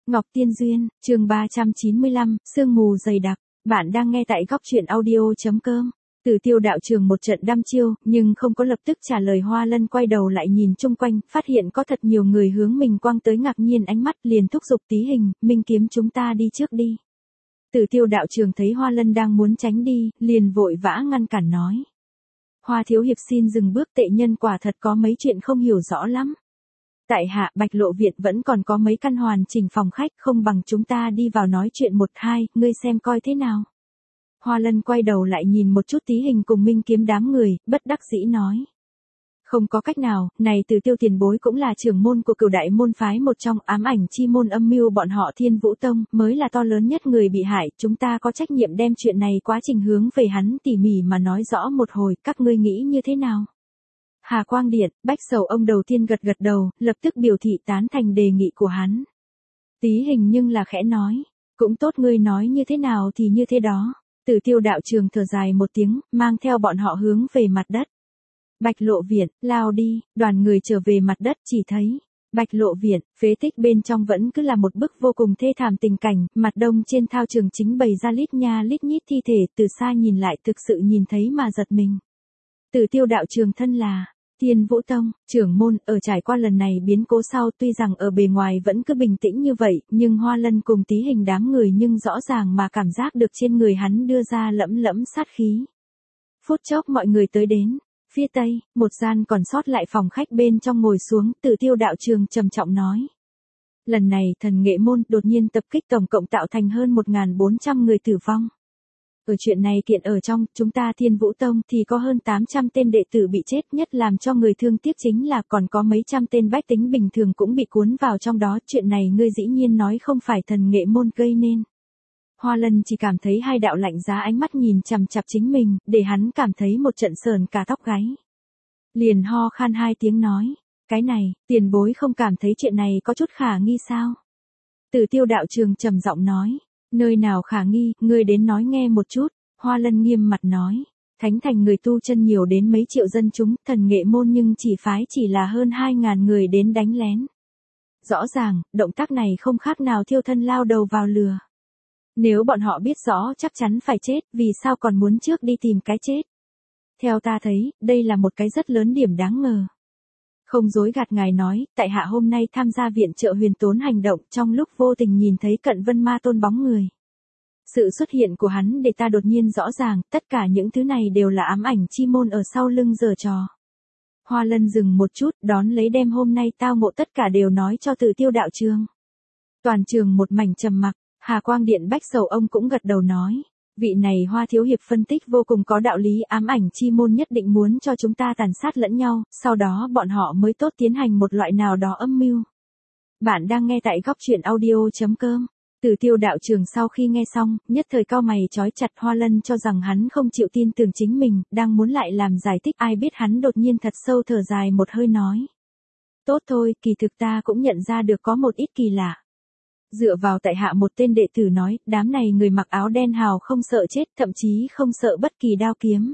Ngọc Tiên Duyên, chương 395, sương mù dày đặc. Bạn đang nghe tại góc truyện audio.com. Tử Tiêu đạo trường một trận đăm chiêu, nhưng không có lập tức trả lời. Hoa Lân quay đầu lại nhìn chung quanh, phát hiện có thật nhiều người hướng mình quăng tới ngạc nhiên ánh mắt, liền thúc giục Tí Hình, Minh Kiếm chúng ta đi trước đi. Tử Tiêu đạo trường thấy Hoa Lân đang muốn tránh đi, liền vội vã ngăn cản nói. Hoa thiếu hiệp xin dừng bước, tệ nhân quả thật có mấy chuyện không hiểu rõ lắm. Tại hạ Bạch Lộ Viện vẫn còn có mấy căn hoàn chỉnh phòng khách, không bằng chúng ta đi vào nói chuyện một hai, ngươi xem coi thế nào. Hoa Lân quay đầu lại nhìn một chút Tí Hình cùng Minh Kiếm đám người, bất đắc dĩ nói. Không có cách nào, này Tử Tiêu tiền bối cũng là trưởng môn của Cửu Đại môn phái một trong, ám ảnh chi môn âm mưu bọn họ Thiên Vũ Tông mới là to lớn nhất người bị hại, chúng ta có trách nhiệm đem chuyện này quá trình hướng về hắn tỉ mỉ mà nói rõ một hồi, các ngươi nghĩ như thế nào? Hà Quang Điện, Bách Sầu ông đầu tiên gật gật đầu, lập tức biểu thị tán thành đề nghị của hắn. Tí Hình nhưng là khẽ nói, cũng tốt, ngươi nói như thế nào thì như thế đó. Tử Tiêu đạo trường thở dài một tiếng, mang theo bọn họ hướng về mặt đất. Bạch Lộ Viện, lao đi, đoàn người trở về mặt đất chỉ thấy. Bạch Lộ Viện, phế tích bên trong vẫn cứ là một bức vô cùng thê thảm tình cảnh, mặt đông trên thao trường chính bày ra lít nha lít nhít thi thể, từ xa nhìn lại thực sự nhìn thấy mà giật mình. Tử Tiêu đạo trường thân là Thiên Vũ Tông, trưởng môn, ở trải qua lần này biến cố sau, tuy rằng ở bề ngoài vẫn cứ bình tĩnh như vậy, nhưng Hoa Lân cùng Tí Hình đám người nhưng rõ ràng mà cảm giác được trên người hắn đưa ra lẫm lẫm sát khí. Phút chốc mọi người tới đến. Phía tây, một gian còn sót lại phòng khách bên trong ngồi xuống, Tử Tiêu đạo trường trầm trọng nói. Lần này thần nghệ môn đột nhiên tập kích tổng cộng tạo thành hơn 1.400 người tử vong. Ở chuyện này kiện ở trong, chúng ta Thiên Vũ Tông thì có hơn 800 tên đệ tử bị chết, nhất làm cho người thương tiếc chính là còn có mấy trăm tên bách tính bình thường cũng bị cuốn vào trong đó, chuyện này ngươi dĩ nhiên nói không phải thần nghệ môn gây nên. Hoa Lân chỉ cảm thấy hai đạo lạnh giá ánh mắt nhìn chằm chằm chính mình, để hắn cảm thấy một trận sờn cả tóc gáy. Liền ho khan hai tiếng nói, cái này, tiền bối không cảm thấy chuyện này có chút khả nghi sao? Tử Tiêu đạo trường trầm giọng nói, nơi nào khả nghi, ngươi đến nói nghe một chút. Hoa Lân nghiêm mặt nói, Thánh Thành người tu chân nhiều đến mấy triệu dân chúng, thần nghệ môn nhưng chỉ phái chỉ là hơn 2.000 người đến đánh lén. Rõ ràng, động tác này không khác nào thiêu thân lao đầu vào lửa. Nếu bọn họ biết rõ chắc chắn phải chết, vì sao còn muốn trước đi tìm cái chết? Theo ta thấy, đây là một cái rất lớn điểm đáng ngờ. Không dối gạt ngài nói, tại hạ hôm nay tham gia viện trợ Huyền Tốn hành động, trong lúc vô tình nhìn thấy Cận Vân Ma Tôn bóng người. Sự xuất hiện của hắn để ta đột nhiên rõ ràng, tất cả những thứ này đều là ám ảnh chi môn ở sau lưng giở trò. Hoa Lân dừng một chút, đón lấy đem hôm nay tao ngộ tất cả đều nói cho Tử Tiêu đạo trường. Toàn trường một mảnh trầm mặc. Hà Quang Điện Bách Sầu ông cũng gật đầu nói, vị này Hoa thiếu hiệp phân tích vô cùng có đạo lý, ám ảnh chi môn nhất định muốn cho chúng ta tàn sát lẫn nhau, sau đó bọn họ mới tốt tiến hành một loại nào đó âm mưu. Bạn đang nghe tại góc truyện audio.com. Tử Tiêu đạo trường sau khi nghe xong, nhất thời cau mày chói chặt. Hoa Lân cho rằng hắn không chịu tin tưởng chính mình, đang muốn lại làm giải thích, ai biết hắn đột nhiên thật sâu thở dài một hơi nói. Tốt thôi, kỳ thực ta cũng nhận ra được có một ít kỳ lạ. Dựa vào tại hạ một tên đệ tử nói, đám này người mặc áo đen hào không sợ chết, thậm chí không sợ bất kỳ đao kiếm.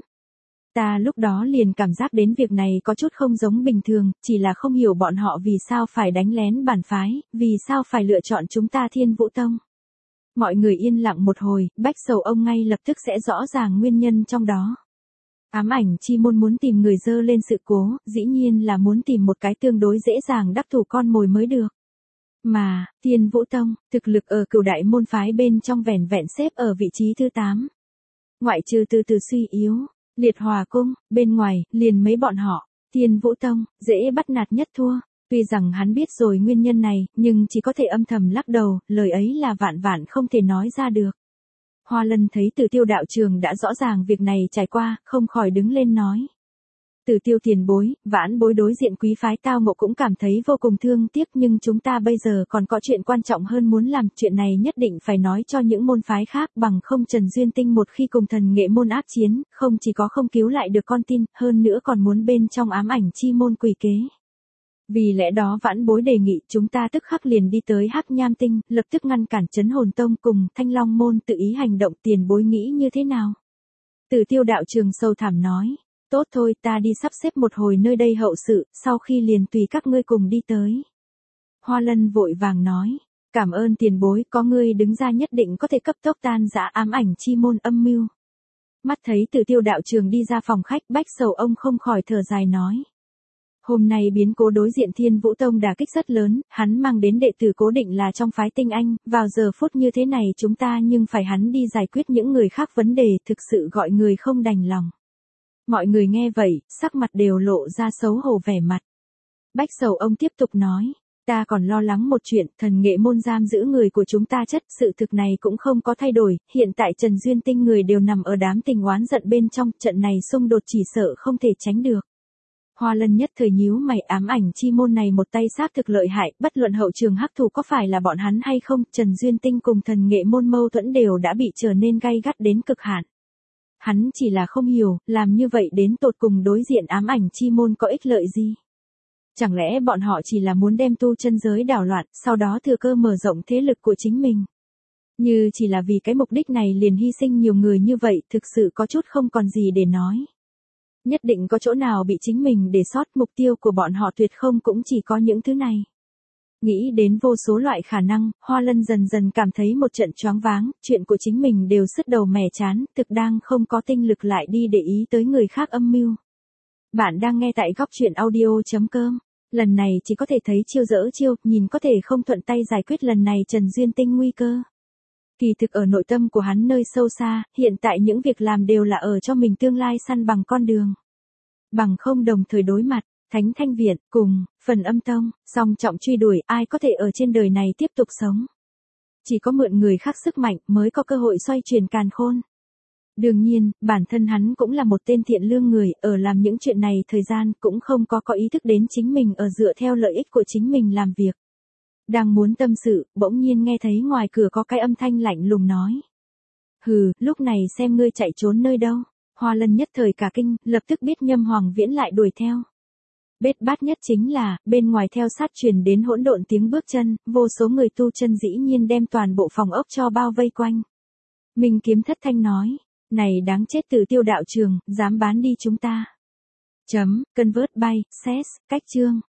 Ta lúc đó liền cảm giác đến việc này có chút không giống bình thường, chỉ là không hiểu bọn họ vì sao phải đánh lén bản phái, vì sao phải lựa chọn chúng ta Thiên Vũ Tông. Mọi người yên lặng một hồi, Bách Sầu ông ngay lập tức sẽ rõ ràng nguyên nhân trong đó. Ám ảnh chi môn muốn tìm người dơ lên sự cố, dĩ nhiên là muốn tìm một cái tương đối dễ dàng đắc thủ con mồi mới được. Mà, Thiên Vũ Tông, thực lực ở Cửu Đại môn phái bên trong vẻn vẹn xếp ở vị trí thứ 8. Ngoại trừ từ từ suy yếu, Liệt Hòa Cung, bên ngoài, liền mấy bọn họ, Thiên Vũ Tông, dễ bắt nạt nhất thua. Tuy rằng hắn biết rồi nguyên nhân này, nhưng chỉ có thể âm thầm lắc đầu, lời ấy là vạn vạn không thể nói ra được. Hoa Lân thấy Tử Tiêu đạo trường đã rõ ràng việc này trải qua, không khỏi đứng lên nói. Tử Tiêu tiền bối, vãn bối đối diện quý phái tao ngộ cũng cảm thấy vô cùng thương tiếc, nhưng chúng ta bây giờ còn có chuyện quan trọng hơn muốn làm, chuyện này nhất định phải nói cho những môn phái khác, bằng không Trần Duyên Tinh một khi cùng thần nghệ môn ác chiến, không chỉ có không cứu lại được con tin, hơn nữa còn muốn bên trong ám ảnh chi môn quỷ kế. Vì lẽ đó vãn bối đề nghị chúng ta tức khắc liền đi tới Hắc Nham Tinh, lập tức ngăn cản Trấn Hồn Tông cùng Thanh Long môn tự ý hành động, tiền bối nghĩ như thế nào? Tử Tiêu đạo trường sâu thẳm nói. Tốt thôi, ta đi sắp xếp một hồi nơi đây hậu sự, sau khi liền tùy các ngươi cùng đi tới. Hoa Lân vội vàng nói, Cảm ơn tiền bối, có ngươi đứng ra nhất định có thể cấp tốc tan rã ám ảnh chi môn âm mưu. Mắt thấy Tử Tiêu đạo trường đi ra phòng khách, Bách Sầu ông không khỏi thở dài nói. Hôm nay biến cố đối diện Thiên Vũ Tông đả kích rất lớn, hắn mang đến đệ tử cố định là trong phái tinh anh, vào giờ phút như thế này chúng ta nhưng phải hắn đi giải quyết những người khác vấn đề, thực sự gọi người không đành lòng. Mọi người nghe vậy, sắc mặt đều lộ ra xấu hổ vẻ mặt. Bách Sầu ông tiếp tục nói. Ta còn lo lắng một chuyện, thần nghệ môn giam giữ người của chúng ta chất, sự thực này cũng không có thay đổi, hiện tại Trần Duyên Tinh người đều nằm ở đám tình oán giận bên trong, trận này xung đột chỉ sợ không thể tránh được. Hoa Lân nhất thời nhíu mày, ám ảnh chi môn này một tay xác thực lợi hại, bất luận hậu trường hắc thủ có phải là bọn hắn hay không, Trần Duyên Tinh cùng thần nghệ môn mâu thuẫn đều đã bị trở nên gay gắt đến cực hạn. Hắn chỉ là không hiểu, làm như vậy đến tột cùng đối diện ám ảnh chi môn có ích lợi gì? Chẳng lẽ bọn họ chỉ là muốn đem tu chân giới đảo loạn, sau đó thừa cơ mở rộng thế lực của chính mình? Như chỉ là vì cái mục đích này liền hy sinh nhiều người như vậy, thực sự có chút không còn gì để nói. Nhất định có chỗ nào bị chính mình để sót, mục tiêu của bọn họ tuyệt không cũng chỉ có những thứ này. Nghĩ đến vô số loại khả năng, Hoa Lân dần dần cảm thấy một trận choáng váng, chuyện của chính mình đều sứt đầu mẻ chán, thực đang không có tinh lực lại đi để ý tới người khác âm mưu. Bạn đang nghe tại góc truyện audio.com. Lần này chỉ có thể thấy chiêu dỡ chiêu, nhìn có thể không thuận tay giải quyết lần này Trần Duyên Tinh nguy cơ. Kỳ thực ở nội tâm của hắn nơi sâu xa, hiện tại những việc làm đều là ở cho mình tương lai săn bằng con đường. Bằng không đồng thời đối mặt, Thánh Thanh Viện, cùng, Phần Âm Tông, song trọng truy đuổi, ai có thể ở trên đời này tiếp tục sống. Chỉ có mượn người khác sức mạnh mới có cơ hội xoay chuyển càn khôn. Đương nhiên, bản thân hắn cũng là một tên thiện lương người, ở làm những chuyện này thời gian cũng không có ý thức đến chính mình ở dựa theo lợi ích của chính mình làm việc. Đang muốn tâm sự, bỗng nhiên nghe thấy ngoài cửa có cái âm thanh lạnh lùng nói. Hừ, lúc này xem ngươi chạy trốn nơi đâu. Hoa Lân nhất thời cả kinh, lập tức biết Nhâm Hoàng Viễn lại đuổi theo. Bết bát nhất chính là, bên ngoài theo sát truyền đến hỗn độn tiếng bước chân, vô số người tu chân dĩ nhiên đem toàn bộ phòng ốc cho bao vây quanh. Minh Kiếm thất thanh nói. Này đáng chết, Tử Tiêu đạo trường, dám bán đi chúng ta. Convert by, cách chương.